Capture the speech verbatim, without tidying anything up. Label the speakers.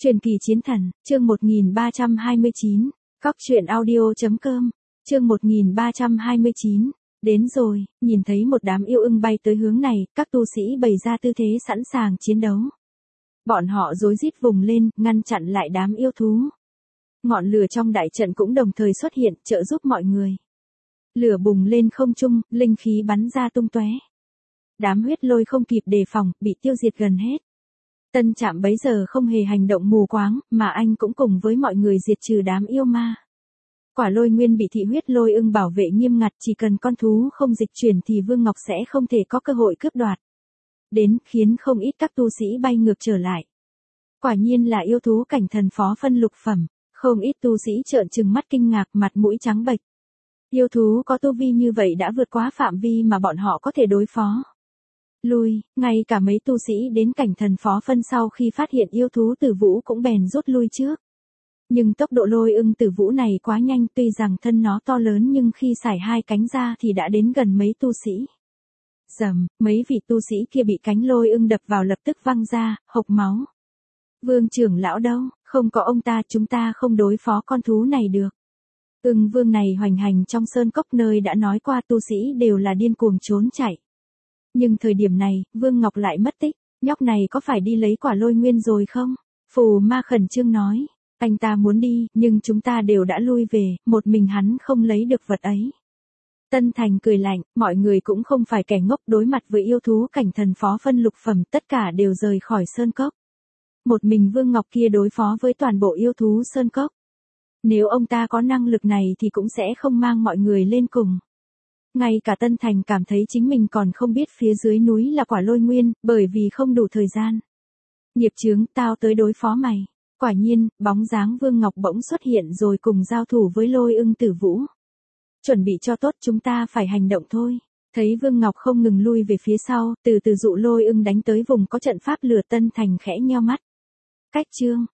Speaker 1: Truyền kỳ chiến thần, chương một nghìn ba trăm hai mươi chín, Cóc truyện audio chấm com, chương một nghìn ba trăm hai mươi chín, đến rồi, nhìn thấy một đám yêu ưng bay tới hướng này, các tu sĩ bày ra tư thế sẵn sàng chiến đấu. Bọn họ rối rít vùng lên, ngăn chặn lại đám yêu thú. Ngọn lửa trong đại trận cũng đồng thời xuất hiện, trợ giúp mọi người. Lửa bùng lên không trung, linh khí bắn ra tung tóe. Đám huyết lôi không kịp đề phòng, bị tiêu diệt gần hết. Tân Trạm bấy giờ không hề hành động mù quáng, mà anh cũng cùng với mọi người diệt trừ đám yêu ma. Quả lôi nguyên bị thị huyết lôi ưng bảo vệ nghiêm ngặt, chỉ cần con thú không dịch chuyển thì Vương Ngọc sẽ không thể có cơ hội cướp đoạt. Đến, khiến không ít các tu sĩ bay ngược trở lại. Quả nhiên là yêu thú cảnh thần phó phân lục phẩm, không ít tu sĩ trợn trừng mắt kinh ngạc, mặt mũi trắng bệch. Yêu thú có tu vi như vậy đã vượt quá phạm vi mà bọn họ có thể đối phó. Lui, ngay cả mấy tu sĩ đến cảnh thần phó phân sau khi phát hiện yêu thú tử vũ cũng bèn rút lui trước. Nhưng tốc độ lôi ưng tử vũ này quá nhanh, tuy rằng thân nó to lớn nhưng khi xải hai cánh ra thì đã đến gần mấy tu sĩ. Rầm, mấy vị tu sĩ kia bị cánh lôi ưng đập vào lập tức văng ra, hộc máu. Vương trưởng lão đâu, không có ông ta chúng ta không đối phó con thú này được. Ưng vương này hoành hành trong sơn cốc nơi đã nói qua tu sĩ đều là điên cuồng trốn chạy. Nhưng thời điểm này, Vương Ngọc lại mất tích, nhóc này có phải đi lấy quả lôi nguyên rồi không? Phù ma khẩn trương nói, anh ta muốn đi, nhưng chúng ta đều đã lui về, một mình hắn không lấy được vật ấy. Tân Thành cười lạnh, mọi người cũng không phải kẻ ngốc, đối mặt với yêu thú cảnh thần phó phân lục phẩm, tất cả đều rời khỏi sơn cốc. Một mình Vương Ngọc kia đối phó với toàn bộ yêu thú sơn cốc. Nếu ông ta có năng lực này thì cũng sẽ không mang mọi người lên cùng. Ngay cả Tân Thành cảm thấy chính mình còn không biết phía dưới núi là quả lôi nguyên, bởi vì không đủ thời gian. Nghiệp chướng, tao tới đối phó mày. Quả nhiên, bóng dáng Vương Ngọc bỗng xuất hiện rồi cùng giao thủ với lôi ưng tử vũ. Chuẩn bị cho tốt, chúng ta phải hành động thôi. Thấy Vương Ngọc không ngừng lui về phía sau, từ từ dụ lôi ưng đánh tới vùng có trận pháp lửa. Tân Thành khẽ nheo mắt. Cách chương,